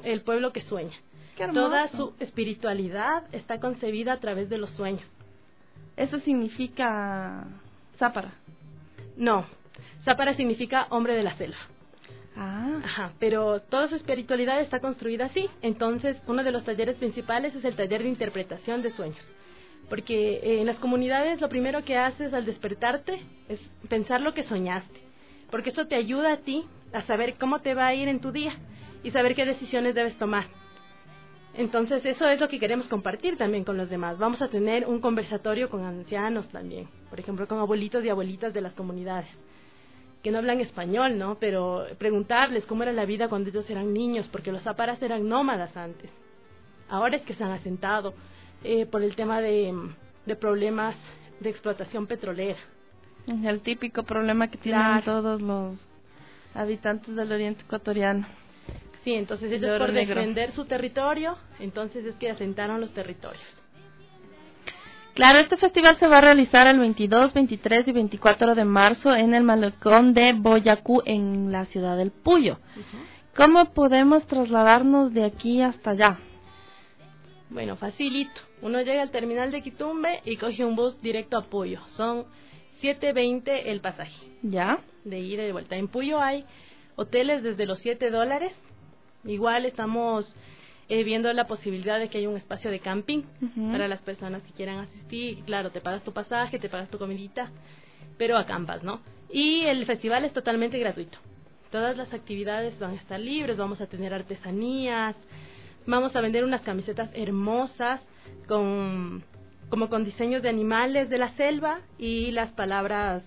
el pueblo que sueña. Qué hermoso. Toda su espiritualidad está concebida a través de los sueños. Eso significa Zápara. No, Zápara significa hombre de la selva. Ajá, pero toda su espiritualidad está construida así. Entonces, uno de los talleres principales es el taller de interpretación de sueños. Porque en las comunidades lo primero que haces al despertarte es pensar lo que soñaste. Porque eso te ayuda a ti a saber cómo te va a ir en tu día y saber qué decisiones debes tomar. Entonces, eso es lo que queremos compartir también con los demás. Vamos a tener un conversatorio con ancianos también, por ejemplo, con abuelitos y abuelitas de las comunidades, que no hablan español, ¿no? Pero preguntarles cómo era la vida cuando ellos eran niños, porque los záparas eran nómadas antes. Ahora es que se han asentado por el tema de problemas de explotación petrolera. El típico problema que tienen todos los habitantes del oriente ecuatoriano. Sí, entonces ellos por defender su territorio, entonces es que asentaron los territorios. Claro, este festival se va a realizar el 22, 23 y 24 de marzo en el malecón de Boyacú, en la ciudad del Puyo. ¿Cómo podemos trasladarnos de aquí hasta allá? Bueno, facilito. Uno llega al terminal de Quitumbe y coge un bus directo a Puyo. Son 7.20 el pasaje. ¿Ya? De ida y de vuelta. En Puyo hay hoteles desde los $7. Igual estamos viendo la posibilidad de que haya un espacio de camping para las personas que quieran asistir. Claro, te pagas tu pasaje, te pagas tu comidita, pero acampas, ¿no? Y el festival es totalmente gratuito. Todas las actividades van a estar libres, vamos a tener artesanías, vamos a vender unas camisetas hermosas con diseños de animales de la selva y las palabras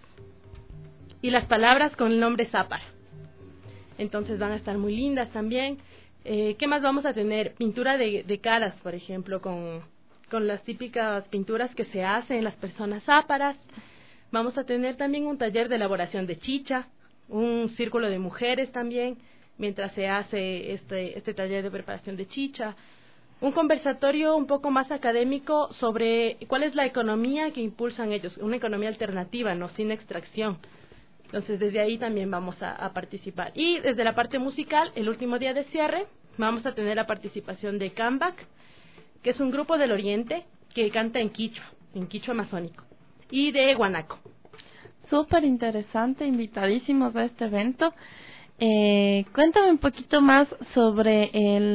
con el nombre Zápara. Entonces van a estar muy lindas también. ¿Qué más vamos a tener? Pintura de caras, por ejemplo, con las típicas pinturas que se hacen las personas záparas. Vamos a tener también un taller de elaboración de chicha, un círculo de mujeres también, mientras se hace este taller de preparación de chicha. Un conversatorio un poco más académico sobre cuál es la economía que impulsan ellos, una economía alternativa, no sin extracción. Entonces, desde ahí también vamos a participar. Y desde la parte musical, el último día de cierre, vamos a tener la participación de Cambac, que es un grupo del Oriente que canta en quichua amazónico, y de Guanaco. Súper interesante, invitadísimos a este evento. Cuéntame un poquito más sobre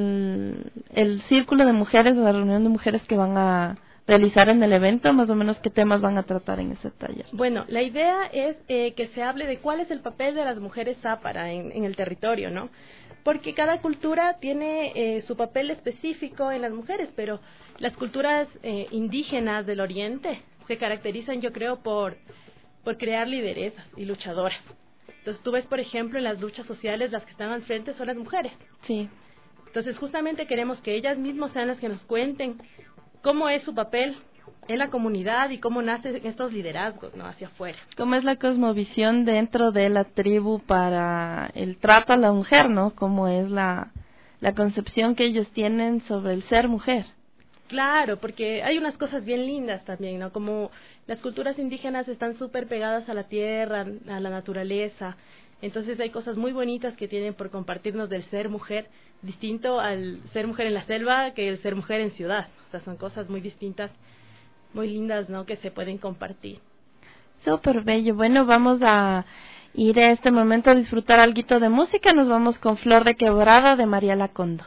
el círculo de mujeres, la reunión de mujeres que van a realizar en el evento, más o menos qué temas van a tratar en ese taller. Bueno, la idea es que se hable de cuál es el papel de las mujeres zápara en el territorio, ¿no? Porque cada cultura tiene su papel específico en las mujeres, pero las culturas indígenas del Oriente se caracterizan, yo creo, por crear lideresas y luchadoras. Entonces tú ves, por ejemplo, en las luchas sociales las que están al frente son las mujeres. Sí. Entonces justamente queremos que ellas mismas sean las que nos cuenten cómo es su papel en la comunidad y cómo nacen estos liderazgos, ¿no?, hacia afuera. ¿Cómo es la cosmovisión dentro de la tribu para el trato a la mujer, ¿no? ¿Cómo es la concepción que ellos tienen sobre el ser mujer? Claro, porque hay unas cosas bien lindas también, ¿no? Como las culturas indígenas están súper pegadas a la tierra, a la naturaleza. Entonces hay cosas muy bonitas que tienen por compartirnos del ser mujer, distinto al ser mujer en la selva que el ser mujer en ciudad. O sea, son cosas muy distintas, muy lindas, ¿no?, que se pueden compartir. Súper bello. Bueno, vamos a ir a este momento a disfrutar algo de música. Nos vamos con Flor de Quebrada de María Lacondo.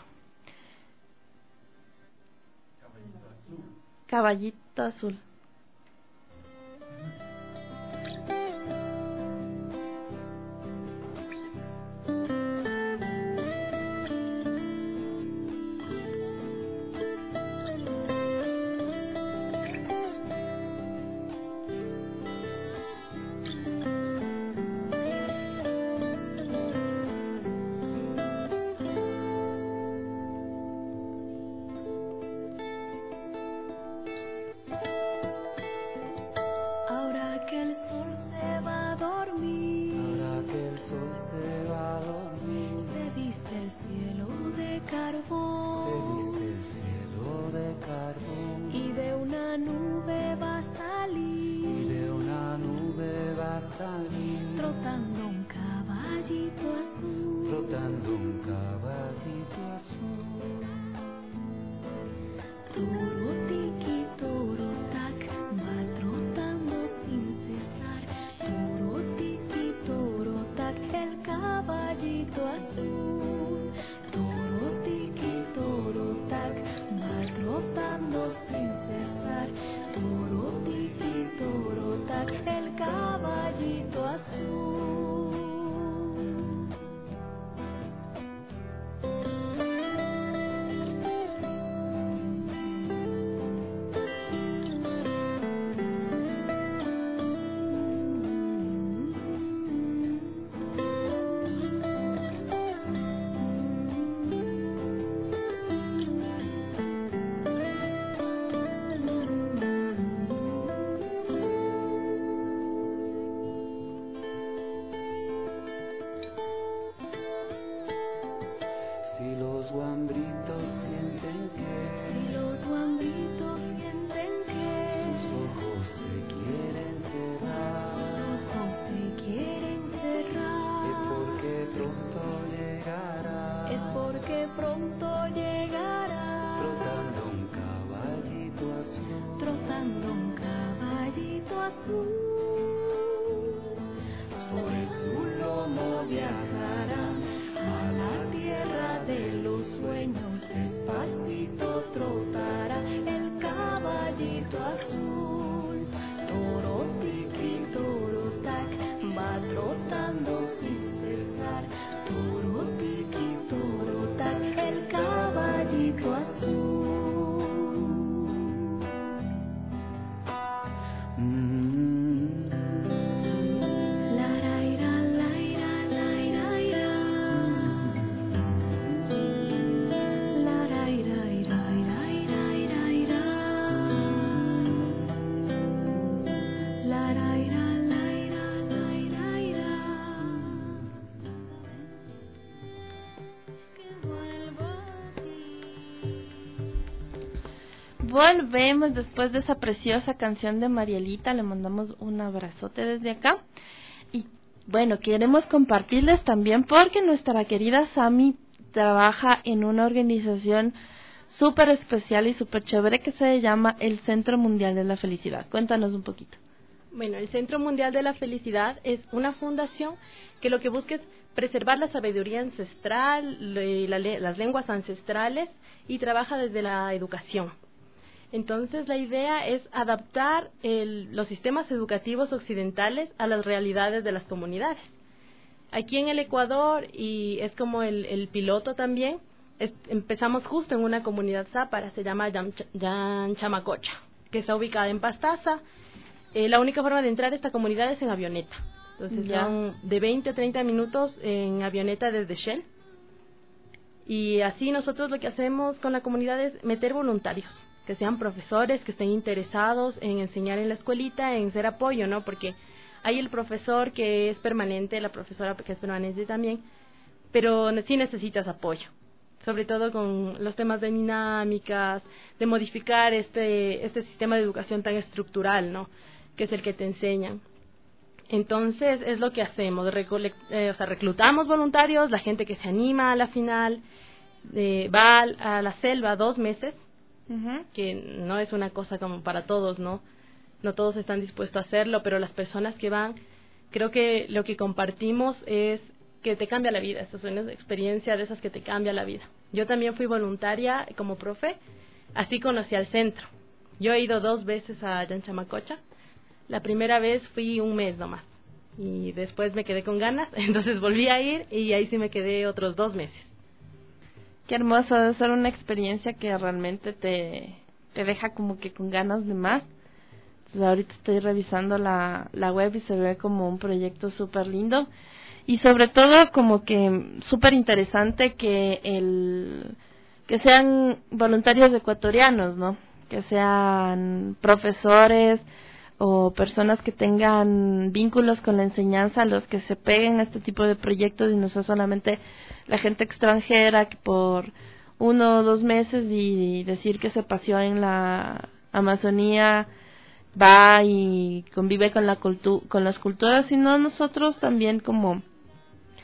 Caballito Azul. Trotando un caballito azul, trotando un caballito Volvemos después de esa preciosa canción de Marielita, le mandamos un abrazote desde acá. Y bueno, queremos compartirles también porque nuestra querida Sami trabaja en una organización súper especial y súper chévere que se llama el Centro Mundial de la Felicidad. Cuéntanos un poquito. Bueno, el Centro Mundial de la Felicidad es una fundación que lo que busca es preservar la sabiduría ancestral, las lenguas ancestrales y trabaja desde la educación. Entonces, la idea es adaptar los sistemas educativos occidentales a las realidades de las comunidades. Aquí en el Ecuador, y es como el piloto también, empezamos justo en una comunidad zápara, se llama Yanchamacocha, que está ubicada en Pastaza. La única forma de entrar a esta comunidad es en avioneta. Entonces, son de 20 a 30 minutos en avioneta desde Shell. Y así nosotros lo que hacemos con la comunidad es meter voluntarios, que sean profesores, que estén interesados en enseñar en la escuelita, en ser apoyo, ¿no? Porque hay el profesor que es permanente, la profesora que es permanente también, pero sí necesitas apoyo, sobre todo con los temas de dinámicas, de modificar este sistema de educación tan estructural, ¿no? Que es el que te enseñan. Entonces, es lo que hacemos, reclutamos voluntarios, la gente que se anima a la final, va a la selva 2 meses, que no es una cosa como para todos, ¿no? No todos están dispuestos a hacerlo, pero las personas que van, creo que lo que compartimos es que te cambia la vida. Eso es una experiencia de esas que te cambia la vida. Yo también fui voluntaria como profe, así conocí al centro. Yo he ido 2 veces a Yanchamacocha. La primera vez fui 1 mes nomás y después me quedé con ganas, entonces volví a ir y ahí sí me quedé otros 2 meses. Qué hermoso, debe ser una experiencia que realmente te deja como que con ganas de más. Entonces, ahorita estoy revisando la web y se ve como un proyecto súper lindo y sobre todo como que súper interesante que sean voluntarios ecuatorianos, ¿no? Que sean profesores o personas que tengan vínculos con la enseñanza, los que se peguen a este tipo de proyectos y no sea solamente la gente extranjera que por 1 o 2 meses y decir que se paseó en la Amazonía va y convive con las culturas, sino nosotros también como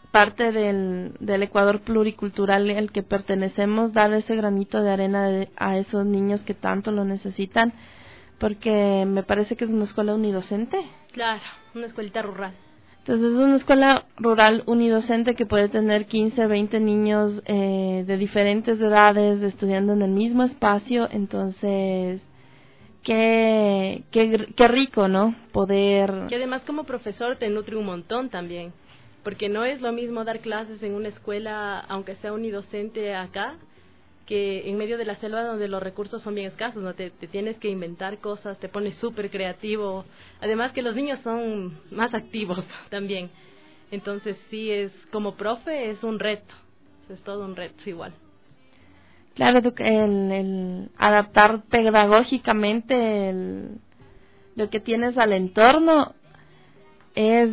parte del Ecuador pluricultural al que pertenecemos, dar ese granito de arena a esos niños que tanto lo necesitan, porque me parece que es una escuela unidocente. Claro, una escuelita rural. Entonces es una escuela rural unidocente que puede tener 15, 20 niños de diferentes edades estudiando en el mismo espacio. Entonces, qué rico, ¿no? Poder... Que además como profesor te nutre un montón también, porque no es lo mismo dar clases en una escuela, aunque sea unidocente acá, que en medio de la selva donde los recursos son bien escasos, ¿no? Te tienes que inventar cosas, te pones súper creativo. Además que los niños son más activos también. Entonces sí, es como profe es un reto. Es todo un reto igual. Claro, el adaptar pedagógicamente lo que tienes al entorno es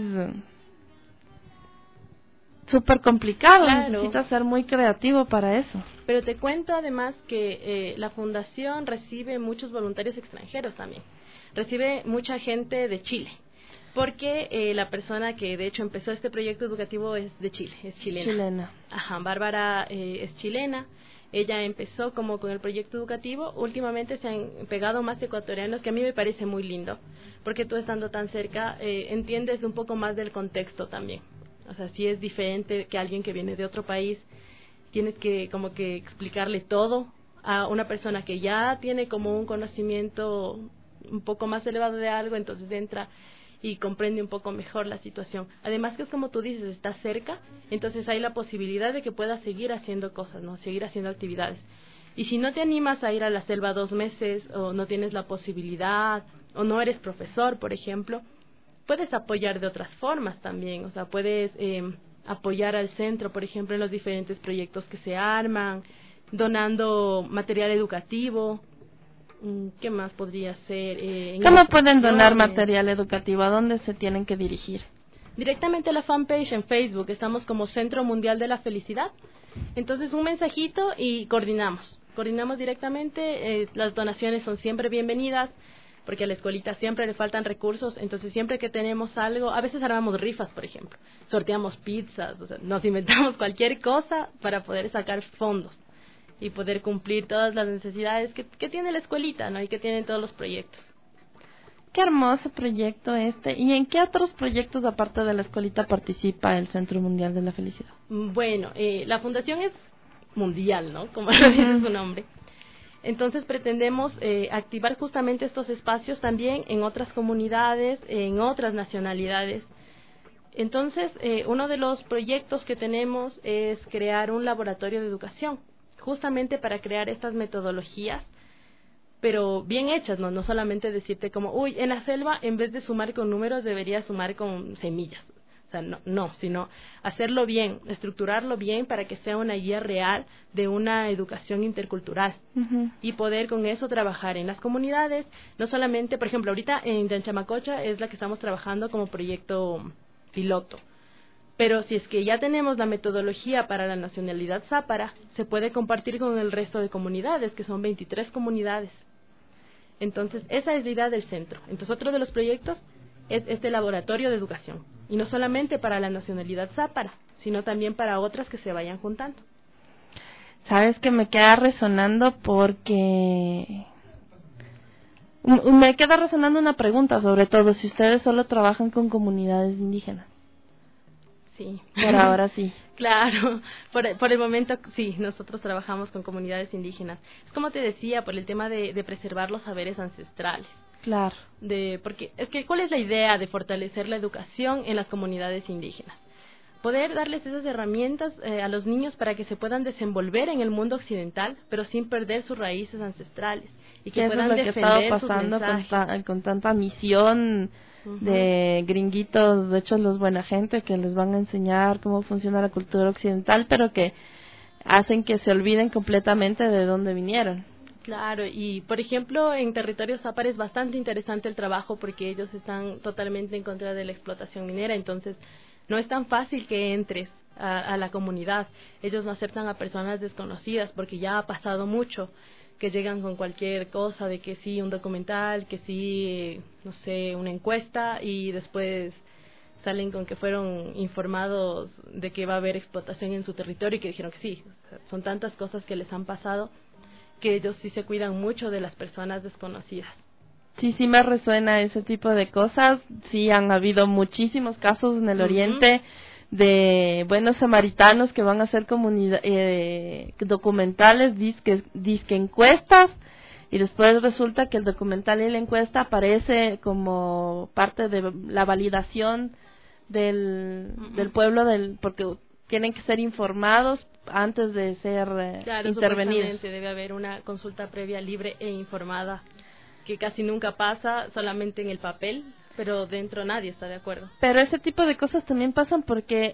súper complicado. Claro. Necesitas ser muy creativo para eso. Pero te cuento además que la fundación recibe muchos voluntarios extranjeros también. Recibe mucha gente de Chile, porque la persona que de hecho empezó este proyecto educativo es de Chile, es chilena. Ajá, Bárbara es chilena. Ella empezó como con el proyecto educativo. Últimamente se han pegado más ecuatorianos, que a mí me parece muy lindo, porque tú estando tan cerca entiendes un poco más del contexto también. O sea, sí es diferente que alguien que viene de otro país. Tienes que como que explicarle todo a una persona que ya tiene como un conocimiento un poco más elevado de algo, entonces entra y comprende un poco mejor la situación. Además que es como tú dices, está cerca, entonces hay la posibilidad de que puedas seguir haciendo cosas, ¿no? Seguir haciendo actividades. Y si no te animas a ir a la selva 2 meses, o no tienes la posibilidad, o no eres profesor, por ejemplo, puedes apoyar de otras formas también. O sea, puedes apoyar al centro, por ejemplo, en los diferentes proyectos que se arman, donando material educativo. ¿Qué más podría ser? ¿Cómo pueden donar material educativo? ¿A dónde se tienen que dirigir? Directamente a la fanpage en Facebook. Estamos como Centro Mundial de la Felicidad. Entonces, un mensajito y coordinamos. Coordinamos directamente. Las donaciones son siempre bienvenidas, porque a la escuelita siempre le faltan recursos. Entonces, siempre que tenemos algo, a veces armamos rifas, por ejemplo. Sorteamos pizzas, o sea, nos inventamos cualquier cosa para poder sacar fondos y poder cumplir todas las necesidades que tiene la escuelita, ¿no? Y que tienen todos los proyectos. Qué hermoso proyecto este. ¿Y en qué otros proyectos aparte de la escuelita participa el Centro Mundial de la Felicidad? Bueno, la fundación es mundial, ¿no? Como lo dice su nombre. Entonces pretendemos activar justamente estos espacios también en otras comunidades, en otras nacionalidades. Entonces, uno de los proyectos que tenemos es crear un laboratorio de educación, justamente para crear estas metodologías, pero bien hechas, no solamente decirte como, uy, en la selva en vez de sumar con números deberías sumar con semillas. O sea, no, sino hacerlo bien, estructurarlo bien para que sea una guía real de una educación intercultural. Uh-huh. Y poder con eso trabajar en las comunidades, no solamente, por ejemplo, ahorita en Yanchamacocha es la que estamos trabajando como proyecto piloto. Pero si es que ya tenemos la metodología para la nacionalidad zápara, se puede compartir con el resto de comunidades, que son 23 comunidades. Entonces, esa es la idea del centro. Entonces, otro de los proyectos es este laboratorio de educación. Y no solamente para la nacionalidad zápara, sino también para otras que se vayan juntando. Sabes que me queda resonando porque... Me queda resonando una pregunta, sobre todo, si ustedes solo trabajan con comunidades indígenas. Sí. Por ahora sí. Claro, por el momento sí, nosotros trabajamos con comunidades indígenas. Es como te decía, por el tema de preservar los saberes ancestrales. Claro. Porque es que, ¿cuál es la idea de fortalecer la educación en las comunidades indígenas? Poder darles esas herramientas a los niños para que se puedan desenvolver en el mundo occidental, pero sin perder sus raíces ancestrales. Y que puedan defender sus mensajes. Eso es lo que ha estado pasando con tanta misión de gringuitos, de hecho los buena gente, que les van a enseñar cómo funciona la cultura occidental, pero que hacen que se olviden completamente de dónde vinieron. Claro, y por ejemplo en territorio zápara es bastante interesante el trabajo porque ellos están totalmente en contra de la explotación minera, entonces no es tan fácil que entres a la comunidad. Ellos no aceptan a personas desconocidas porque ya ha pasado mucho que llegan con cualquier cosa, de que sí, un documental, que sí, no sé, una encuesta, y después salen con que fueron informados de que va a haber explotación en su territorio y que dijeron que sí. Son tantas cosas que les han pasado que ellos sí se cuidan mucho de las personas desconocidas. Sí, sí me resuena ese tipo de cosas. Sí, han habido muchísimos casos en el Oriente de buenos samaritanos que van a hacer documentales, disque encuestas, y después resulta que el documental y la encuesta aparece como parte de la validación del pueblo, porque tienen que ser informados antes de ser intervenidos. Debe haber una consulta previa libre e informada, que casi nunca pasa, solamente en el papel, pero dentro nadie está de acuerdo. Pero ese tipo de cosas también pasan porque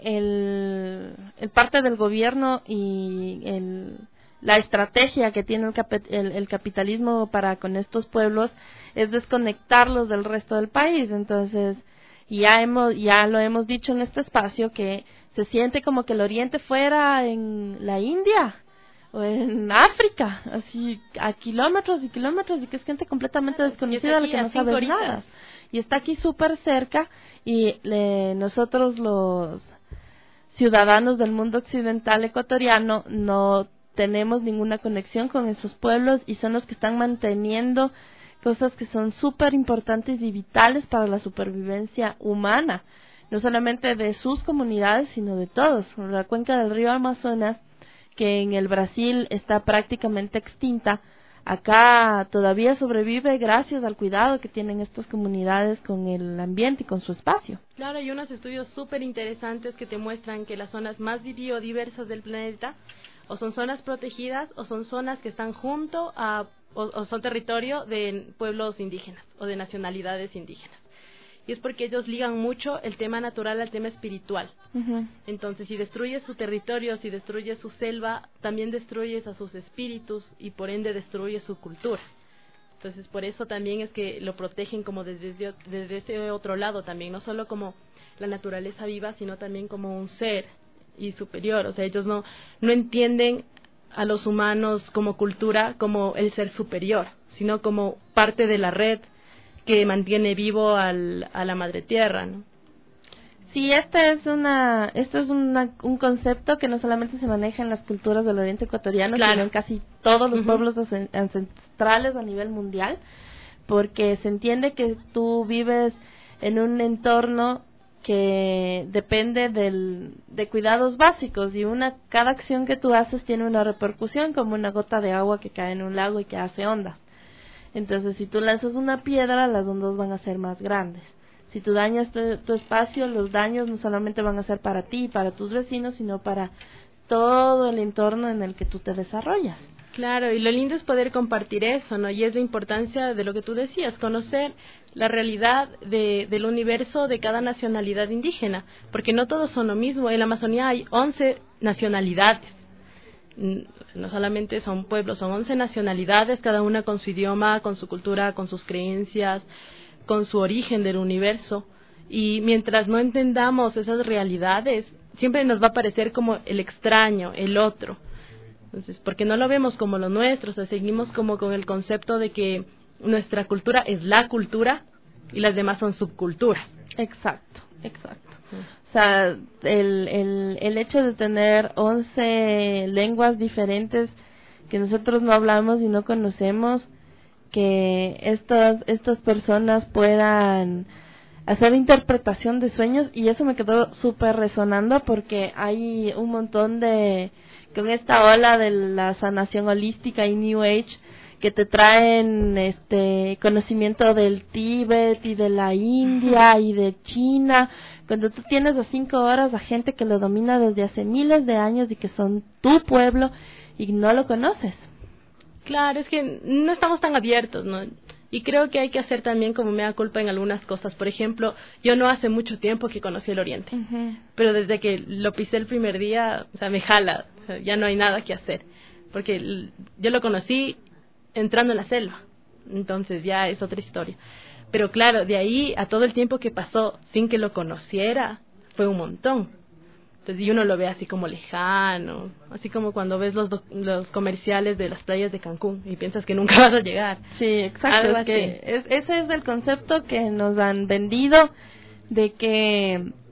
el parte del gobierno y la estrategia que tiene el capitalismo para con estos pueblos es desconectarlos del resto del país. Entonces, ya lo hemos dicho en este espacio, que se siente como que el Oriente fuera en la India o en África, así a kilómetros y kilómetros, y que es gente completamente desconocida, la que no sabe nada. Y está aquí súper cerca, y nosotros los ciudadanos del mundo occidental ecuatoriano no tenemos ninguna conexión con esos pueblos, y son los que están manteniendo cosas que son súper importantes y vitales para la supervivencia humana, no solamente de sus comunidades, sino de todos. La cuenca del río Amazonas, que en el Brasil está prácticamente extinta, acá todavía sobrevive gracias al cuidado que tienen estas comunidades con el ambiente y con su espacio. Claro, hay unos estudios súper interesantes que te muestran que las zonas más biodiversas del planeta o son zonas protegidas o son zonas que están junto a o son territorio de pueblos indígenas o de nacionalidades indígenas. Y es porque ellos ligan mucho el tema natural al tema espiritual. Entonces, si destruyes su territorio, si destruyes su selva, también destruyes a sus espíritus y por ende destruyes su cultura. Entonces, por eso también es que lo protegen como desde ese otro lado también, no solo como la naturaleza viva, sino también como un ser y superior. O sea, ellos no entienden a los humanos como cultura, como el ser superior, sino como parte de la red que mantiene vivo a la madre tierra, ¿no? Sí, este es un concepto que no solamente se maneja en las culturas del Oriente ecuatoriano, sino en casi todos los pueblos ancestrales a nivel mundial, porque se entiende que tú vives en un entorno que depende de cuidados básicos, y cada acción que tú haces tiene una repercusión, como una gota de agua que cae en un lago y que hace ondas. Entonces, si tú lanzas una piedra, las ondas van a ser más grandes. Si tú dañas tu espacio, los daños no solamente van a ser para ti y para tus vecinos, sino para todo el entorno en el que tú te desarrollas. Claro, y lo lindo es poder compartir eso, ¿no? Y es la importancia de lo que tú decías, conocer la realidad del universo de cada nacionalidad indígena, porque no todos son lo mismo. En la Amazonía hay 11 nacionalidades. No solamente son pueblos, son 11 nacionalidades, cada una con su idioma, con su cultura, con sus creencias, con su origen del universo. Y mientras no entendamos esas realidades, siempre nos va a parecer como el extraño, el otro. Entonces, porque no lo vemos como lo nuestro, o sea, seguimos como con el concepto de que nuestra cultura es la cultura y las demás son subculturas. Exacto. O sea, el hecho de tener 11 lenguas diferentes que nosotros no hablamos y no conocemos, que estas personas puedan hacer interpretación de sueños, y eso me quedó súper resonando porque hay un montón con esta ola de la sanación holística y New Age, que te traen conocimiento del Tíbet y de la India y de China, cuando tú tienes a 5 horas a gente que lo domina desde hace miles de años y que son tu pueblo y no lo conoces. Claro, es que no estamos tan abiertos, ¿no? Y creo que hay que hacer también como mea culpa en algunas cosas. Por ejemplo, yo no hace mucho tiempo que conocí el Oriente, pero desde que lo pisé el primer día, o sea, me jala, o sea, ya no hay nada que hacer, porque yo lo conocí entrando en la selva, entonces ya es otra historia. Pero claro, de ahí a todo el tiempo que pasó sin que lo conociera, fue un montón. Entonces, y uno lo ve así como lejano, así como cuando ves los comerciales de las playas de Cancún y piensas que nunca vas a llegar. Sí, exacto. Ese es el concepto que nos han vendido, de que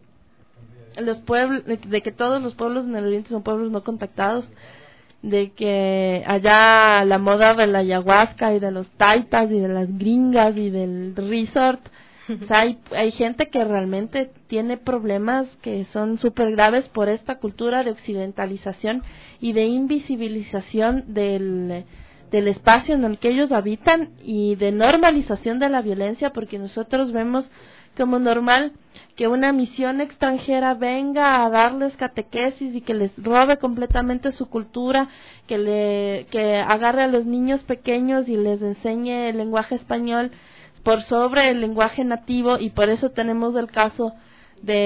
los pueblos, de que todos los pueblos en el oriente son pueblos no contactados, de que allá la moda de la ayahuasca y de los taitas y de las gringas y del resort, o sea, hay gente que realmente tiene problemas que son súper graves por esta cultura de occidentalización y de invisibilización del espacio en el que ellos habitan y de normalización de la violencia, porque nosotros vemos como normal que una misión extranjera venga a darles catequesis y que les robe completamente su cultura, que agarre a los niños pequeños y les enseñe el lenguaje español por sobre el lenguaje nativo, y por eso tenemos el caso de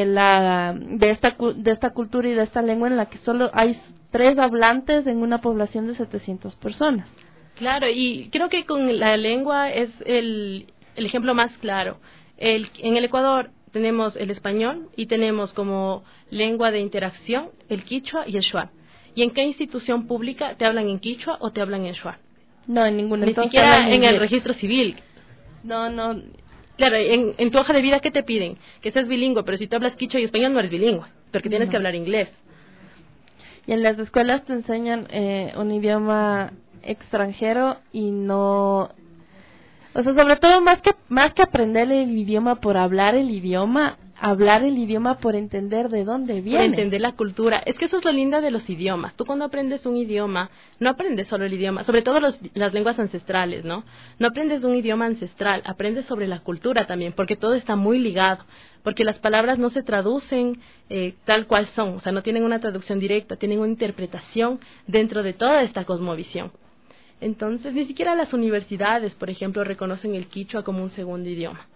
esta cultura y de esta lengua en la que solo hay 3 hablantes en una población de 700 personas. Claro, y creo que con la lengua es el ejemplo más claro. En el Ecuador tenemos el español y tenemos como lengua de interacción el quichua y el shuar. ¿Y en qué institución pública te hablan en quichua o te hablan en shuar? No, en ninguna. Ni siquiera en el registro civil. No. Claro, en tu hoja de vida, ¿qué te piden? Que seas bilingüe, pero si tú hablas quichua y español no eres bilingüe, porque tienes que hablar inglés. Y en las escuelas te enseñan un idioma extranjero y no... O sea, sobre todo más que aprender el idioma por hablar el idioma por entender de dónde viene. Por entender la cultura. Es que eso es lo lindo de los idiomas. Tú cuando aprendes un idioma, no aprendes solo el idioma, sobre todo las lenguas ancestrales, ¿no? No aprendes un idioma ancestral, aprendes sobre la cultura también, porque todo está muy ligado. Porque las palabras no se traducen tal cual son, o sea, no tienen una traducción directa, tienen una interpretación dentro de toda esta cosmovisión. Entonces, ni siquiera las universidades, por ejemplo, reconocen el quichua como un segundo idioma.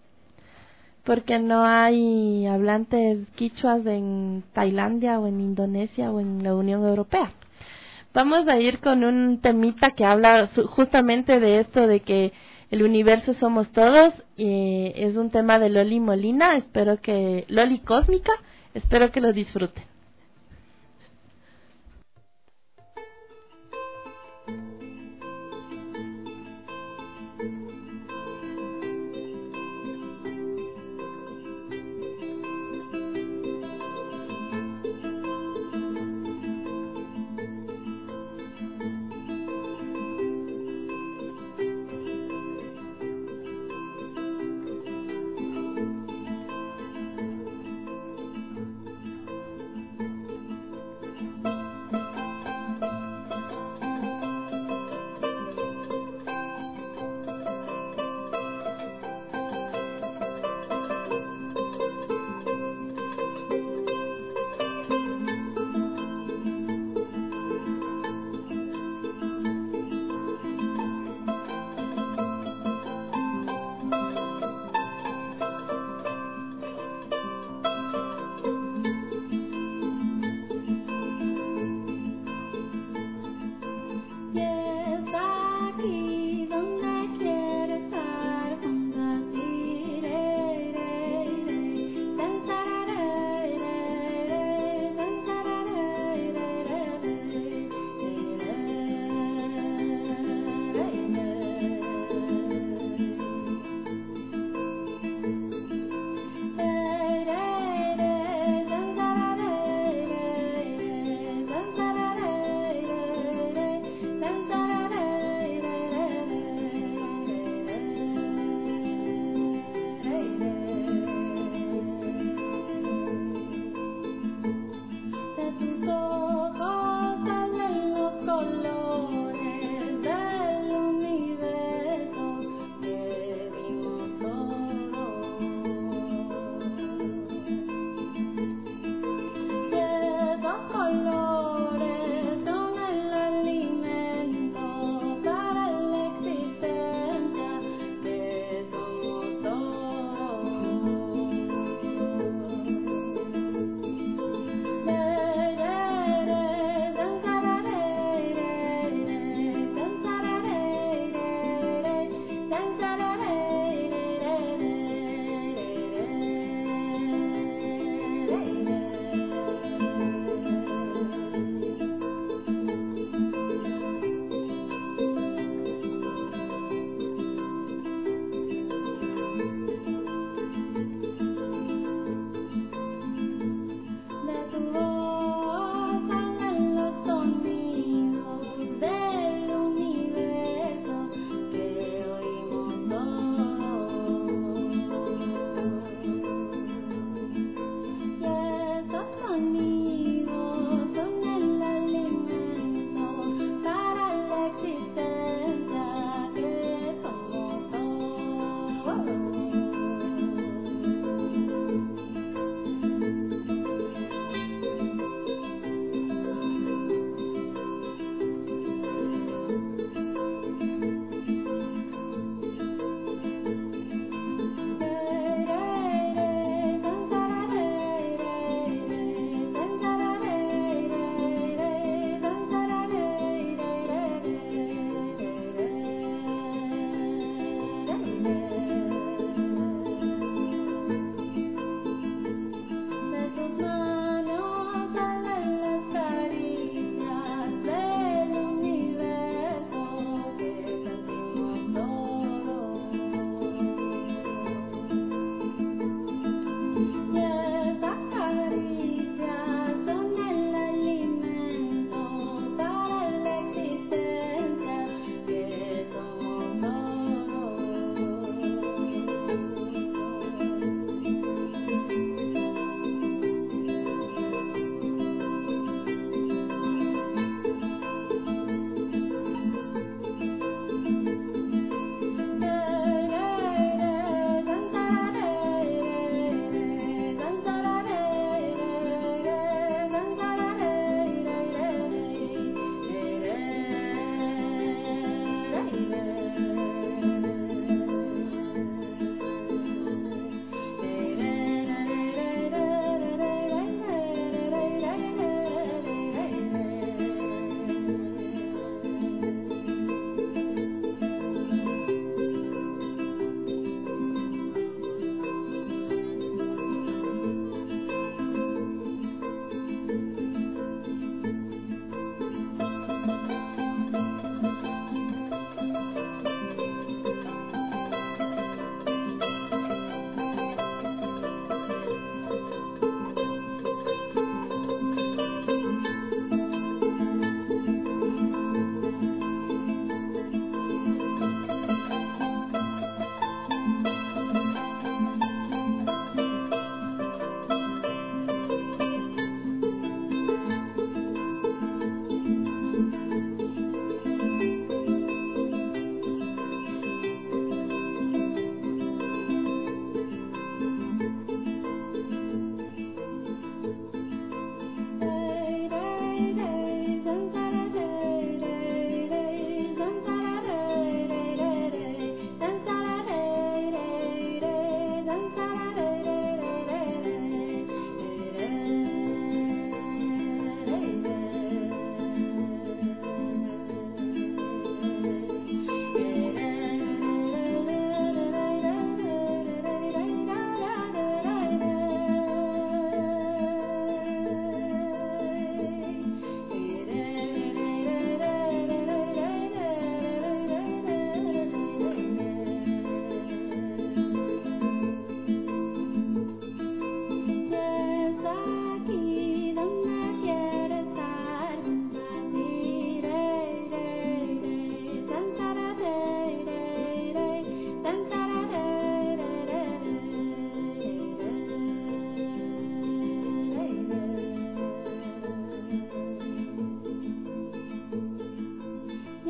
Porque no hay hablantes quichuas en Tailandia o en Indonesia o en la Unión Europea. Vamos a ir con un temita que habla justamente de esto de que el universo somos todos, y es un tema de Loli Molina, Loli Cósmica, espero que lo disfruten.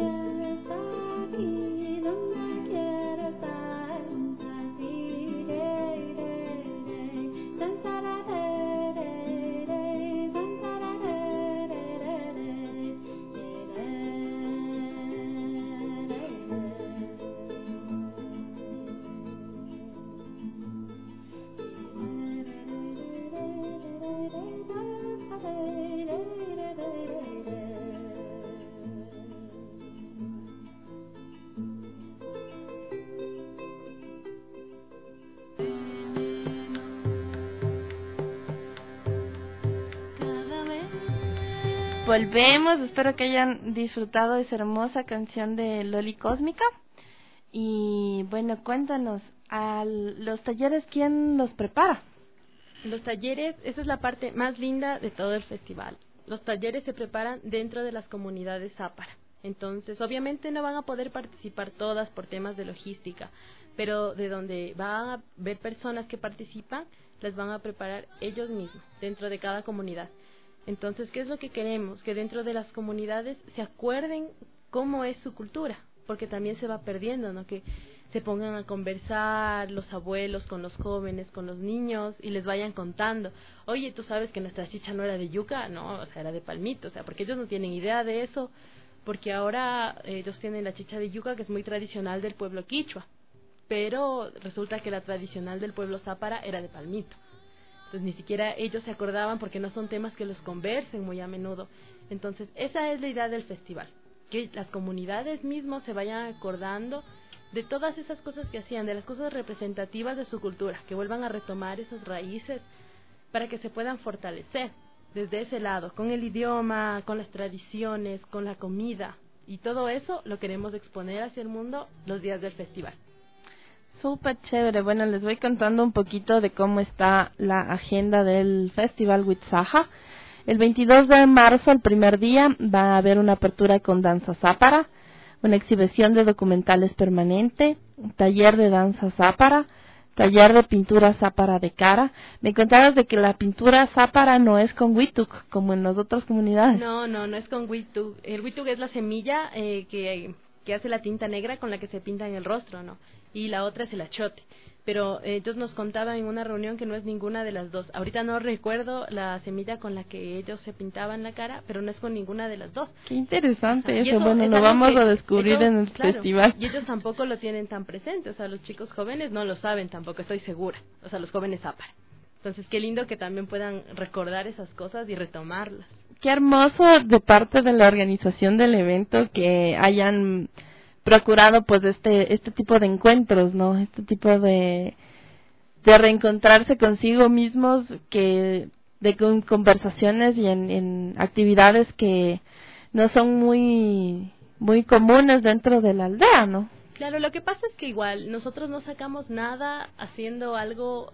Volvemos, espero que hayan disfrutado de esa hermosa canción de Loli Cósmica. Y bueno, cuéntanos, a los talleres, ¿quién los prepara? Los talleres, esa es la parte más linda de todo el festival. Los talleres se preparan dentro de las comunidades zápara. Entonces, obviamente no van a poder participar todas por temas de logística, pero de donde va a haber personas que participan, las van a preparar ellos mismos, dentro de cada comunidad. Entonces, ¿qué es lo que queremos? Que dentro de las comunidades se acuerden cómo es su cultura, porque también se va perdiendo, ¿no? Que se pongan a conversar los abuelos con los jóvenes, con los niños, y les vayan contando, oye, ¿tú sabes que nuestra chicha no era de yuca? No, o sea, era de palmito, o sea, porque ellos no tienen idea de eso, porque ahora ellos tienen la chicha de yuca, que es muy tradicional del pueblo quichua, pero resulta que la tradicional del pueblo zápara era de palmito. Entonces ni siquiera ellos se acordaban porque no son temas que los conversen muy a menudo. Entonces esa es la idea del festival, que las comunidades mismos se vayan acordando de todas esas cosas que hacían, de las cosas representativas de su cultura, que vuelvan a retomar esas raíces para que se puedan fortalecer desde ese lado, con el idioma, con las tradiciones, con la comida, y todo eso lo queremos exponer hacia el mundo los días del festival. Súper chévere. Bueno, les voy contando un poquito de cómo está la agenda del Festival Huitzaja. El 22 de marzo, el primer día, va a haber una apertura con danza zápara, una exhibición de documentales permanente, un taller de danza zápara, taller de pintura zápara de cara. Me contabas de que la pintura zápara no es con huituk, como en las otras comunidades. No es con huituk. El huituk es la semilla que hace la tinta negra con la que se pinta en el rostro, ¿no? Y la otra es el achote. Pero ellos nos contaban en una reunión que no es ninguna de las dos. Ahorita no recuerdo la semilla con la que ellos se pintaban la cara, pero no es con ninguna de las dos. Qué interesante eso. Bueno, lo vamos a descubrir en el festival. Y ellos tampoco lo tienen tan presente. O sea, los chicos jóvenes no lo saben tampoco, estoy segura. O sea, los jóvenes zápara. Entonces, qué lindo que también puedan recordar esas cosas y retomarlas. Qué hermoso de parte de la organización del evento que hayan procurado pues este tipo de encuentros, ¿no? Este tipo de reencontrarse consigo mismos, que de conversaciones y en actividades que no son muy comunes dentro de la aldea, ¿no? Claro, lo que pasa es que igual nosotros no sacamos nada haciendo algo,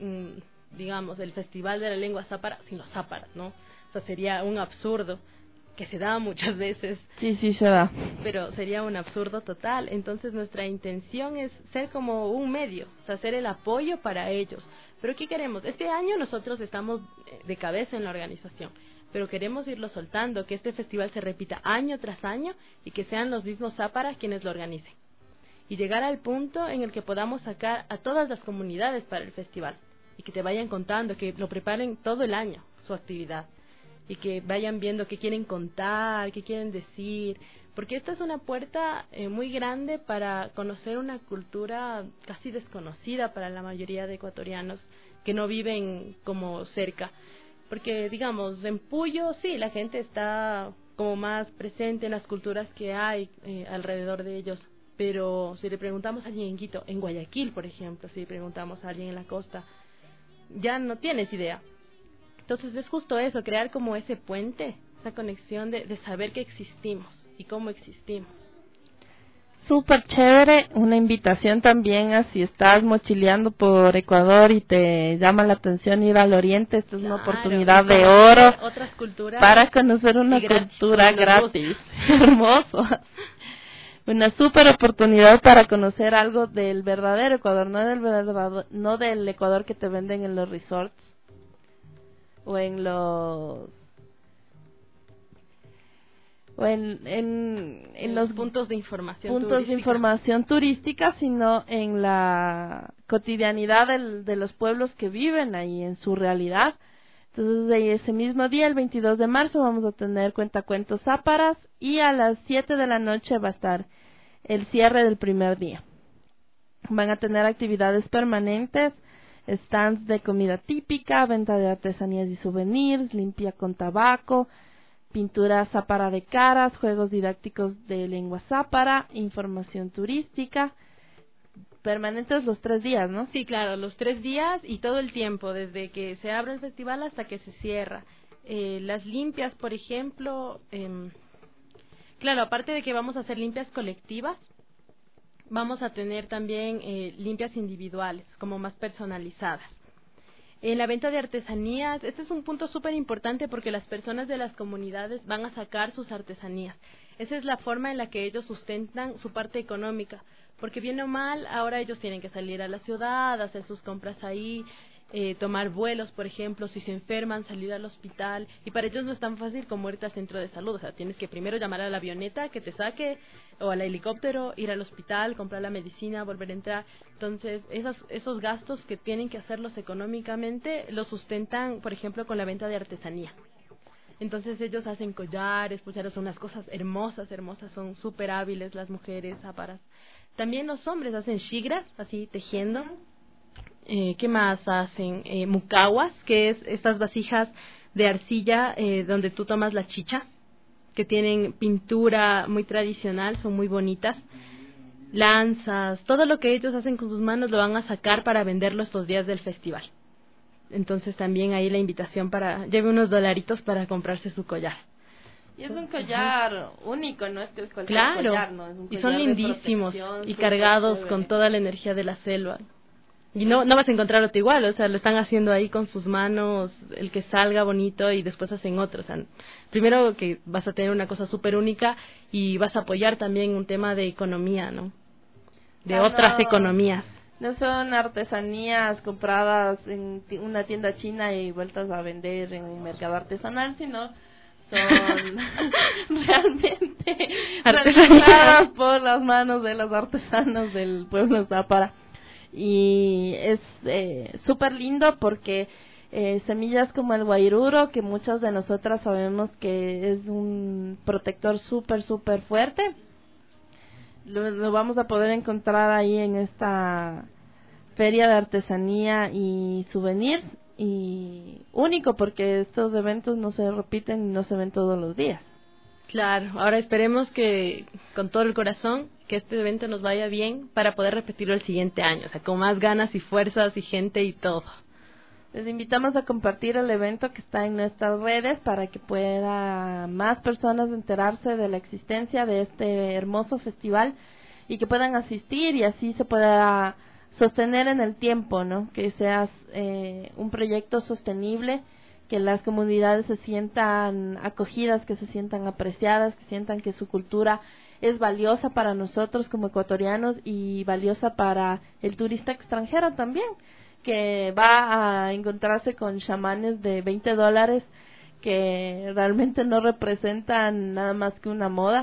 digamos, el Festival de la Lengua Zápara sin los záparas, ¿no? O sea, sería un absurdo, que se da muchas veces. Sí, se da. Pero sería un absurdo total. Entonces nuestra intención es ser como un medio, o sea, ser el apoyo para ellos. Pero ¿qué queremos? Este año nosotros estamos de cabeza en la organización, pero queremos irlo soltando, que este festival se repita año tras año y que sean los mismos záparas quienes lo organicen. Y llegar al punto en el que podamos sacar a todas las comunidades para el festival y que te vayan contando, que lo preparen todo el año, su actividad. Y que vayan viendo qué quieren contar, qué quieren decir, porque esta es una puerta muy grande para conocer una cultura casi desconocida para la mayoría de ecuatorianos que no viven como cerca. Porque, digamos, en Puyo sí, la gente está como más presente en las culturas que hay alrededor de ellos, pero si le preguntamos a alguien en Quito, en Guayaquil, por ejemplo, si le preguntamos a alguien en la costa, ya no tienes idea. Entonces es justo eso, crear como ese puente, esa conexión de saber que existimos y cómo existimos. Súper chévere, una invitación también a si estás mochileando por Ecuador y te llama la atención ir al oriente, esta es una oportunidad de oro otras culturas para conocer una cultura gratis. Hermoso. Una súper oportunidad para conocer algo del verdadero Ecuador, no del Ecuador que te venden en los resorts o en los o en los puntos de información turística, sino en la cotidianidad de los pueblos que viven ahí, en su realidad. Entonces, de ese mismo día, el 22 de marzo, vamos a tener Cuentacuentos Záparas, y a las 7 de la noche va a estar el cierre del primer día. Van a tener actividades permanentes, stands de comida típica, venta de artesanías y souvenirs, limpia con tabaco, pintura zápara de caras, juegos didácticos de lengua zápara, información turística. Permanentes los 3 días, ¿no? Sí, claro, los 3 días y todo el tiempo, desde que se abre el festival hasta que se cierra. Las limpias, por ejemplo, claro, aparte de que vamos a hacer limpias colectivas, vamos a tener también limpias individuales, como más personalizadas. En la venta de artesanías, este es un punto súper importante porque las personas de las comunidades van a sacar sus artesanías. Esa es la forma en la que ellos sustentan su parte económica, porque bien o mal, ahora ellos tienen que salir a la ciudad, hacer sus compras ahí, tomar vuelos, por ejemplo, si se enferman, salir al hospital, y para ellos no es tan fácil como irte al centro de salud, o sea, tienes que primero llamar a la avioneta que te saque, o al helicóptero, ir al hospital, comprar la medicina, volver a entrar. Entonces, esos gastos que tienen que hacerlos económicamente, los sustentan, por ejemplo, con la venta de artesanía. Entonces ellos hacen collares, pulseras, son unas cosas hermosas, son súper hábiles las mujeres záparas. También los hombres hacen shigras, así tejiendo. ¿Qué más hacen? Mucawas, que es estas vasijas de arcilla donde tú tomas la chicha, que tienen pintura muy tradicional, son muy bonitas. Lanzas, todo lo que ellos hacen con sus manos lo van a sacar para venderlo estos días del festival. Entonces también ahí la invitación para lleve unos dolaritos para comprarse su collar. Y es un collar único, no es que es cualquier claro, collar, ¿no? Es un collar y son lindísimos y cargados chévere, con toda la energía de la selva. Y no vas a encontrar otro igual, o sea, lo están haciendo ahí con sus manos, el que salga bonito, y después hacen otro. O sea, primero que vas a tener una cosa súper única y vas a apoyar también un tema de economía, ¿no? De otras economías. No son artesanías compradas en una tienda china y vueltas a vender en un mercado artesanal, sino son realmente realizadas por las manos de los artesanos del pueblo zápara. Y es súper lindo porque semillas como el guairuro, que muchas de nosotras sabemos que es un protector súper fuerte, lo vamos a poder encontrar ahí en esta feria de artesanía y souvenir, y único porque estos eventos no se repiten y no se ven todos los días. Claro, ahora esperemos que con todo el corazón que este evento nos vaya bien para poder repetirlo el siguiente año, o sea, con más ganas y fuerzas y gente y todo. Les invitamos a compartir el evento que está en nuestras redes para que pueda más personas enterarse de la existencia de este hermoso festival y que puedan asistir y así se pueda sostener en el tiempo, ¿no? Que sea un proyecto sostenible, que las comunidades se sientan acogidas, que se sientan apreciadas, que sientan que su cultura es valiosa para nosotros como ecuatorianos y valiosa para el turista extranjero también, que va a encontrarse con chamanes de $20 que realmente no representan nada más que una moda,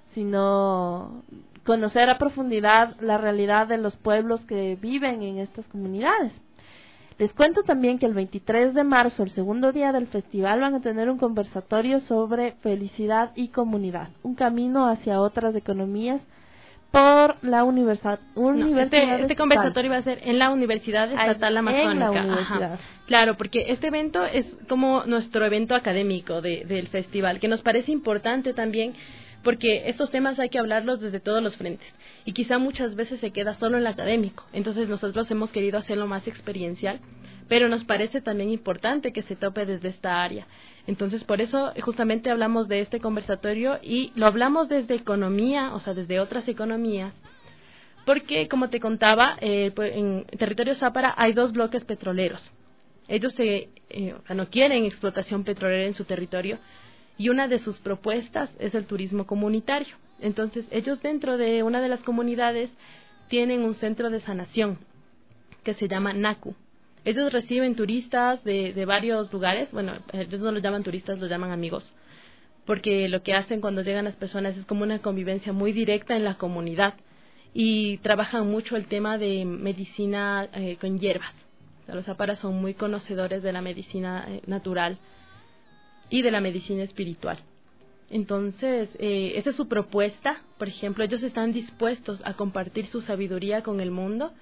sino conocer a profundidad la realidad de los pueblos que viven en estas comunidades. Les cuento también que el 23 de marzo, el segundo día del festival, van a tener un conversatorio sobre felicidad y comunidad, un camino hacia otras economías por la universidad. Este conversatorio va a ser en la Universidad Estatal Amazónica. En la universidad. Ajá. Claro, porque este evento es como nuestro evento académico del festival, que nos parece importante también, porque estos temas hay que hablarlos desde todos los frentes y quizá muchas veces se queda solo en lo académico. Entonces nosotros hemos querido hacerlo más experiencial, pero nos parece también importante que se tope desde esta área. Entonces por eso justamente hablamos de este conversatorio y lo hablamos desde economía, o sea, desde otras economías, porque como te contaba, en territorio zápara hay 2 bloques petroleros. Ellos no quieren explotación petrolera en su territorio, y una de sus propuestas es el turismo comunitario. Entonces, ellos dentro de una de las comunidades tienen un centro de sanación que se llama NACU. Ellos reciben turistas de varios lugares, bueno, ellos no los llaman turistas, los llaman amigos, porque lo que hacen cuando llegan las personas es como una convivencia muy directa en la comunidad y trabajan mucho el tema de medicina con hierbas. O sea, los Záparas son muy conocedores de la medicina natural y de la medicina espiritual. Entonces, esa es su propuesta. Por ejemplo, ellos están dispuestos a compartir su sabiduría con el mundo.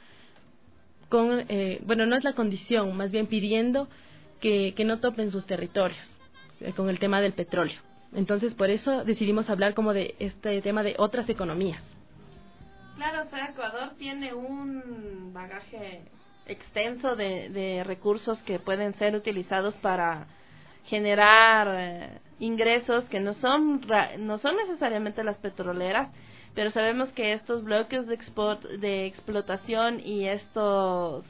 No es la condición, más bien pidiendo que no topen sus territorios con el tema del petróleo. Entonces, por eso decidimos hablar como de este tema de otras economías. Claro, o sea, Ecuador tiene un bagaje extenso de recursos que pueden ser utilizados para generar ingresos que no son necesariamente las petroleras, pero sabemos que estos bloques de explotación y estas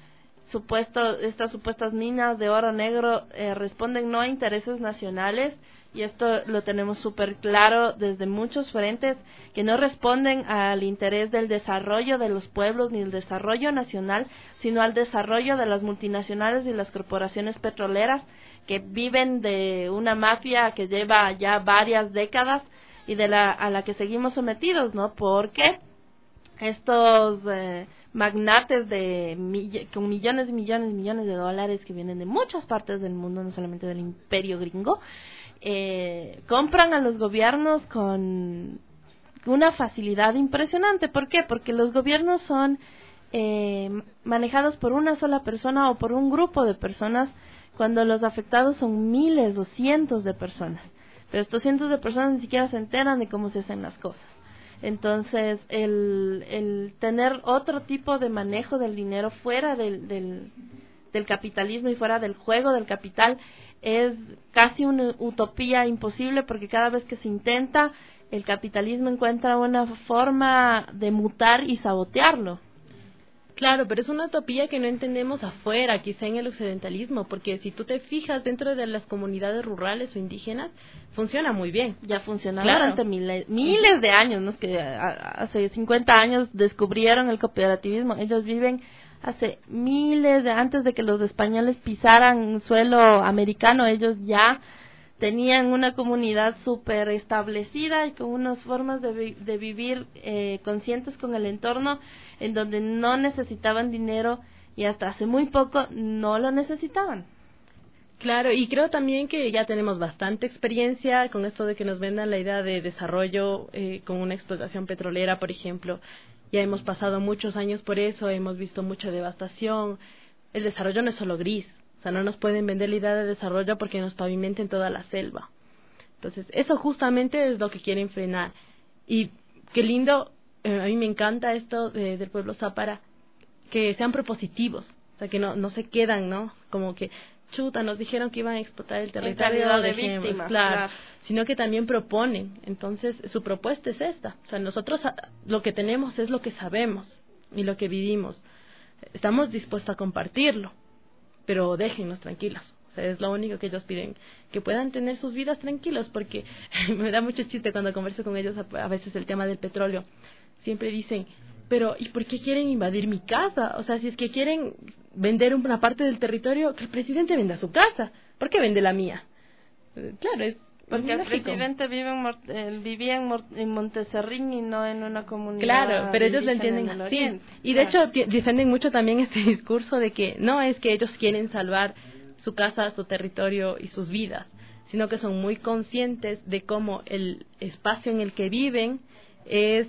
supuestas minas de oro negro responden no a intereses nacionales, y esto lo tenemos súper claro desde muchos frentes, que no responden al interés del desarrollo de los pueblos ni el desarrollo nacional, sino al desarrollo de las multinacionales y las corporaciones petroleras que viven de una mafia que lleva ya varias décadas y a la que seguimos sometidos, ¿no? Porque estos magnates con millones y millones y millones de dólares que vienen de muchas partes del mundo, no solamente del imperio gringo, compran a los gobiernos con una facilidad impresionante. ¿Por qué? Porque los gobiernos son manejados por una sola persona o por un grupo de personas, cuando los afectados son miles o cientos de personas. Pero estos cientos de personas ni siquiera se enteran de cómo se hacen las cosas. Entonces, el tener otro tipo de manejo del dinero fuera del capitalismo y fuera del juego del capital es casi una utopía imposible, porque cada vez que se intenta, el capitalismo encuentra una forma de mutar y sabotearlo. Claro, pero es una utopía que no entendemos afuera, quizá en el occidentalismo, porque si tú te fijas dentro de las comunidades rurales o indígenas, funciona muy bien. Ya funciona durante miles de años, ¿no? Es que hace 50 años descubrieron el cooperativismo. Ellos viven hace antes de que los españoles pisaran suelo americano, ellos ya tenían una comunidad súper establecida y con unas formas de vivir conscientes con el entorno, en donde no necesitaban dinero y hasta hace muy poco no lo necesitaban. Claro, y creo también que ya tenemos bastante experiencia con esto de que nos vendan la idea de desarrollo con una explotación petrolera, por ejemplo. Ya hemos pasado muchos años por eso, hemos visto mucha devastación. El desarrollo no es solo gris. O sea, no nos pueden vender la idea de desarrollo porque nos pavimenten toda la selva. Entonces, eso justamente es lo que quieren frenar. Y qué lindo, a mí me encanta esto del pueblo Zápara, que sean propositivos. O sea, que no se quedan, ¿no? Como que, chuta, nos dijeron que iban a explotar el territorio de víctimas. Claro. Sino que también proponen. Entonces, su propuesta es esta. O sea, nosotros lo que tenemos es lo que sabemos y lo que vivimos. Estamos dispuestos a compartirlo, pero déjennos tranquilos. O sea, es lo único que ellos piden, que puedan tener sus vidas tranquilos, porque me da mucho chiste cuando converso con ellos a veces el tema del petróleo. Siempre dicen, pero ¿y por qué quieren invadir mi casa? O sea, si es que quieren vender una parte del territorio, que el presidente venda su casa. ¿Por qué vende la mía? Claro, es porque el presidente vivía en Monteserrín y no en una comunidad. Claro, pero ellos lo entienden así. Y de hecho defienden mucho también este discurso de que no es que ellos quieren salvar su casa, su territorio y sus vidas, sino que son muy conscientes de cómo el espacio en el que viven es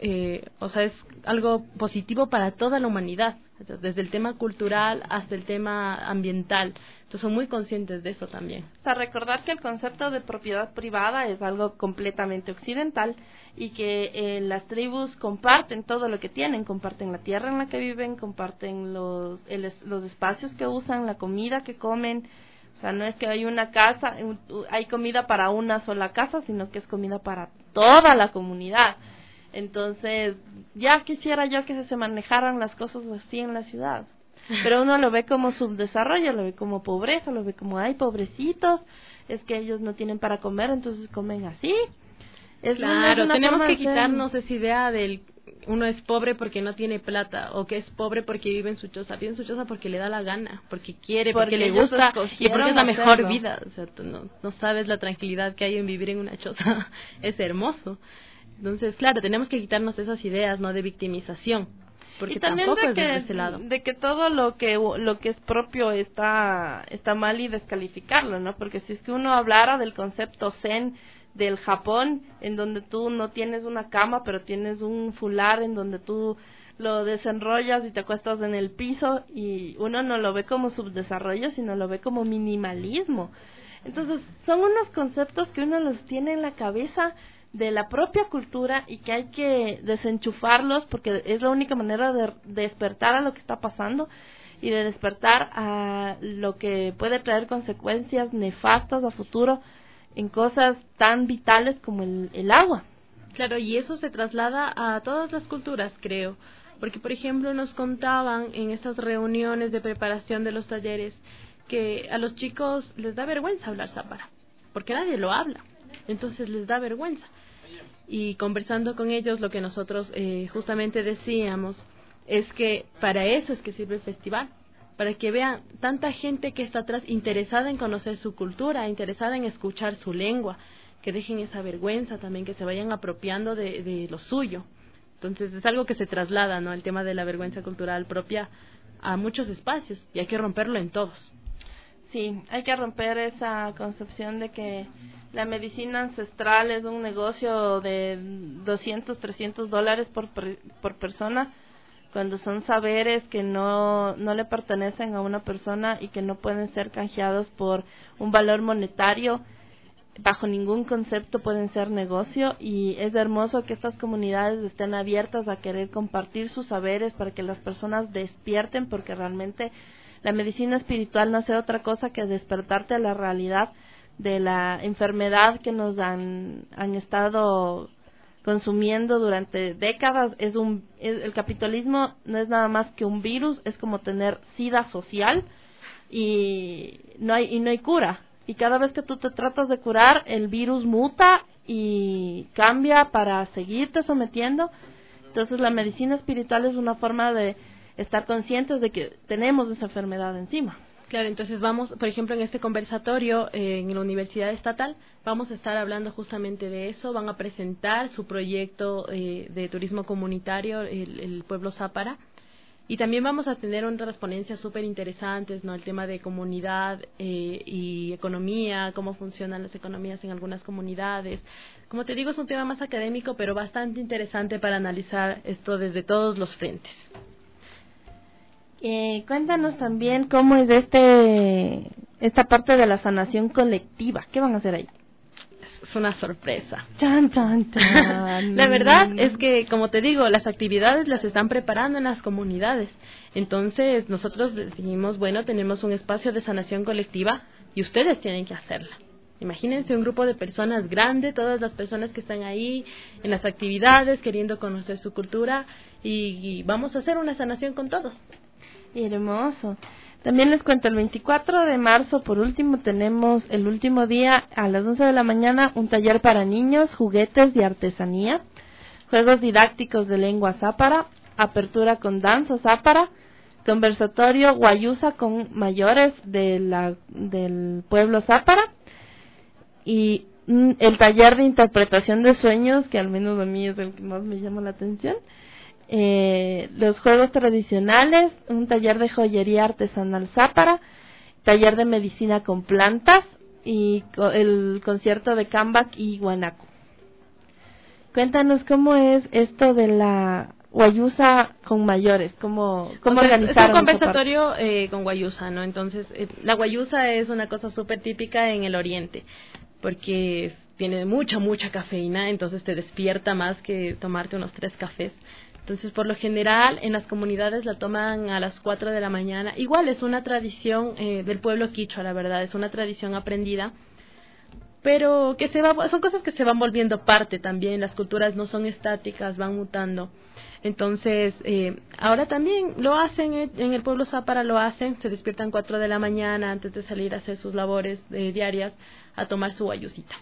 algo positivo para toda la humanidad, desde el tema cultural hasta el tema ambiental. Entonces son muy conscientes de eso también. O sea, recordar que el concepto de propiedad privada es algo completamente occidental y que las tribus comparten todo lo que tienen, comparten la tierra en la que viven, comparten los espacios que usan, la comida que comen. O sea, no es que hay una casa, hay comida para una sola casa, sino que es comida para toda la comunidad. Entonces, ya quisiera yo que se manejaran las cosas así en la ciudad. Pero uno lo ve como subdesarrollo, lo ve como pobreza, lo ve como, ay, pobrecitos, es que ellos no tienen para comer, entonces comen así. Claro, tenemos que quitarnos esa idea del uno es pobre porque no tiene plata, o que es pobre porque vive en su choza. Vive en su choza porque le da la gana, porque quiere, porque le gusta y porque es la mejor vida. O sea, tú no sabes la tranquilidad que hay en vivir en una choza. Es hermoso. Entonces, claro, tenemos que quitarnos esas ideas, ¿no?, de victimización. Porque y también tampoco es de ese lado. De que todo lo que es propio está mal y descalificarlo, ¿no? Porque si es que uno hablara del concepto zen del Japón, en donde tú no tienes una cama, pero tienes un fular en donde tú lo desenrollas y te acuestas en el piso, y uno no lo ve como subdesarrollo, sino lo ve como minimalismo. Entonces, son unos conceptos que uno los tiene en la cabeza de la propia cultura y que hay que desenchufarlos, porque es la única manera de despertar a lo que está pasando y de despertar a lo que puede traer consecuencias nefastas a futuro en cosas tan vitales como el agua. Claro, y eso se traslada a todas las culturas, creo, porque por ejemplo nos contaban en estas reuniones de preparación de los talleres que a los chicos les da vergüenza hablar zápara, porque nadie lo habla, entonces les da vergüenza. Y conversando con ellos, lo que nosotros justamente decíamos es que para eso es que sirve el festival, para que vean tanta gente que está atrás interesada en conocer su cultura, interesada en escuchar su lengua, que dejen esa vergüenza también, que se vayan apropiando de lo suyo. Entonces es algo que se traslada, ¿no?, el tema de la vergüenza cultural propia a muchos espacios, y hay que romperlo en todos. Sí, hay que romper esa concepción de que la medicina ancestral es un negocio de $200, $300 por persona, cuando son saberes que no le pertenecen a una persona y que no pueden ser canjeados por un valor monetario. Bajo ningún concepto pueden ser negocio, y es hermoso que estas comunidades estén abiertas a querer compartir sus saberes para que las personas despierten, porque realmente la medicina espiritual no hace otra cosa que despertarte a la realidad de la enfermedad que nos han estado consumiendo durante décadas. El capitalismo no es nada más que un virus, es como tener sida social, y no hay cura. Y cada vez que tú te tratas de curar, el virus muta y cambia para seguirte sometiendo. Entonces la medicina espiritual es una forma de estar conscientes de que tenemos esa enfermedad encima. Claro, entonces vamos, por ejemplo, en este conversatorio en la Universidad Estatal, vamos a estar hablando justamente de eso. Van a presentar su proyecto de turismo comunitario, el pueblo zápara, y también vamos a tener otras ponencias súper interesantes, ¿no? El tema de comunidad y economía, cómo funcionan las economías en algunas comunidades. Como te digo, es un tema más académico, pero bastante interesante para analizar esto desde todos los frentes. Cuéntanos también cómo es esta parte de la sanación colectiva. ¿Qué van a hacer ahí? Es una sorpresa. Chan, chan, chan. La verdad es que, como te digo, las actividades las están preparando en las comunidades. Entonces, nosotros decimos, bueno, tenemos un espacio de sanación colectiva y ustedes tienen que hacerla. Imagínense un grupo de personas grande, todas las personas que están ahí en las actividades, queriendo conocer su cultura, y vamos a hacer una sanación con todos. Hermoso. También les cuento, el 24 de marzo, por último, tenemos el último día a las 11 de la mañana, un taller para niños, juguetes y artesanía, juegos didácticos de lengua zápara, apertura con danza zápara, conversatorio guayusa con mayores del pueblo zápara, y el taller de interpretación de sueños, que al menos a mí es el que más me llama la atención. Los juegos tradicionales, un taller de joyería artesanal zápara, taller de medicina con plantas y el concierto de Cambac y Guanaco. Cuéntanos cómo es esto de la guayusa con mayores, cómo organizaron. Es un conversatorio con guayusa, ¿no? Entonces, la guayusa es una cosa súper típica en el oriente, porque tiene mucha cafeína, entonces te despierta más que tomarte unos 3 cafés. Entonces, por lo general, en las comunidades la toman a las 4 de la mañana. Igual es una tradición del pueblo quichua, la verdad, es una tradición aprendida, pero que son cosas que se van volviendo parte también. Las culturas no son estáticas, van mutando. Entonces, ahora también lo hacen, en el pueblo zápara lo hacen, se despiertan 4 de la mañana antes de salir a hacer sus labores diarias, a tomar su guayusita.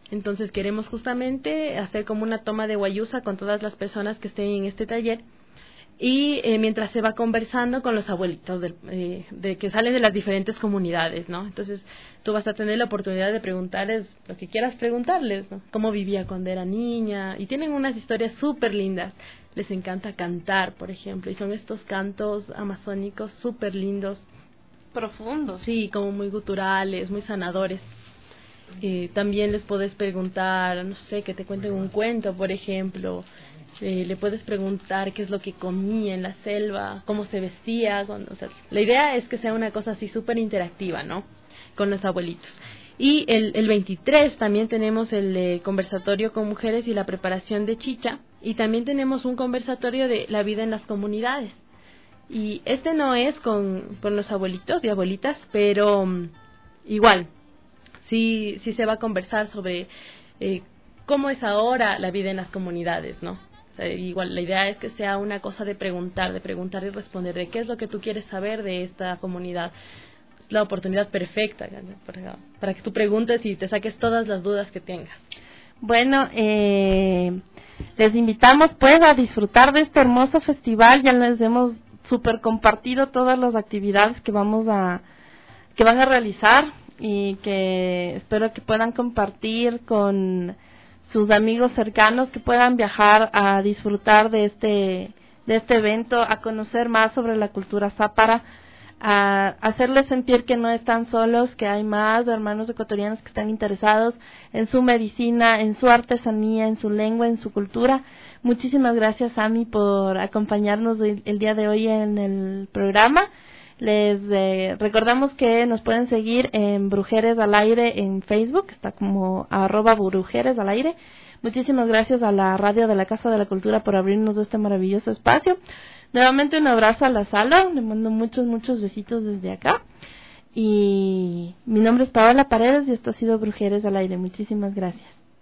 Entonces queremos justamente hacer como una toma de guayusa con todas las personas que estén en este taller y mientras se va conversando con los abuelitos de que salen de las diferentes comunidades, ¿no? Entonces tú vas a tener la oportunidad de preguntarles lo que quieras preguntarles, ¿no? Cómo vivía cuando era niña, y tienen unas historias súper lindas. Les encanta cantar, por ejemplo, y son estos cantos amazónicos súper lindos. Profundos. Sí, como muy guturales, muy sanadores. También les puedes preguntar, no sé, que te cuenten un cuento, por ejemplo. Le puedes preguntar qué es lo que comía en la selva, cómo se vestía. O sea, la idea es que sea una cosa así súper interactiva, ¿no? Con los abuelitos. Y el 23 también tenemos el conversatorio con mujeres y la preparación de chicha. Y también tenemos un conversatorio de la vida en las comunidades. Y este no es con los abuelitos y abuelitas, pero igual, sí se va a conversar sobre cómo es ahora la vida en las comunidades, ¿no? O sea, igual la idea es que sea una cosa de preguntar y responder, de qué es lo que tú quieres saber de esta comunidad. Es la oportunidad perfecta, ¿no? para que tú preguntes y te saques todas las dudas que tengas. Bueno, les invitamos pues a disfrutar de este hermoso festival. Ya les hemos super compartido todas las actividades que van a realizar y que espero que puedan compartir con sus amigos cercanos, que puedan viajar a disfrutar de este evento, a conocer más sobre la cultura zápara, a hacerles sentir que no están solos, que hay más hermanos ecuatorianos que están interesados en su medicina, en su artesanía, en su lengua, en su cultura. Muchísimas gracias, Ami, por acompañarnos el día de hoy en el programa. Les recordamos que nos pueden seguir en Brujeres al Aire en Facebook, está como @Brujeres al Aire. Muchísimas gracias a la radio de la Casa de la Cultura por abrirnos este maravilloso espacio. Nuevamente un abrazo a la sala, le mando muchos besitos desde acá. Y mi nombre es Paola Paredes y esto ha sido Brujeres al Aire. Muchísimas gracias.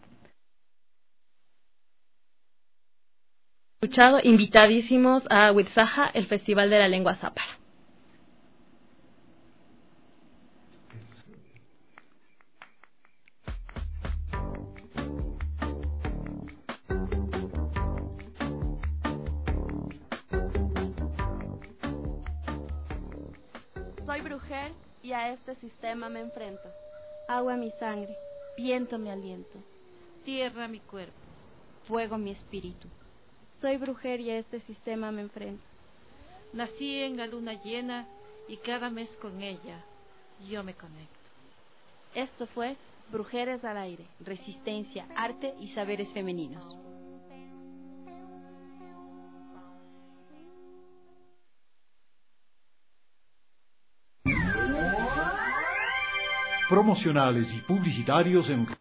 Escuchado, invitadísimos a Huitzaja, el Festival de la Lengua Zápara. Soy brujer y a este sistema me enfrento. Agua mi sangre, viento mi aliento, tierra mi cuerpo, fuego mi espíritu. Soy brujer y a este sistema me enfrento. Nací en la luna llena y cada mes con ella yo me conecto. Esto fue Brujeres al Aire. Resistencia, arte y saberes femeninos. Promocionales y publicitarios en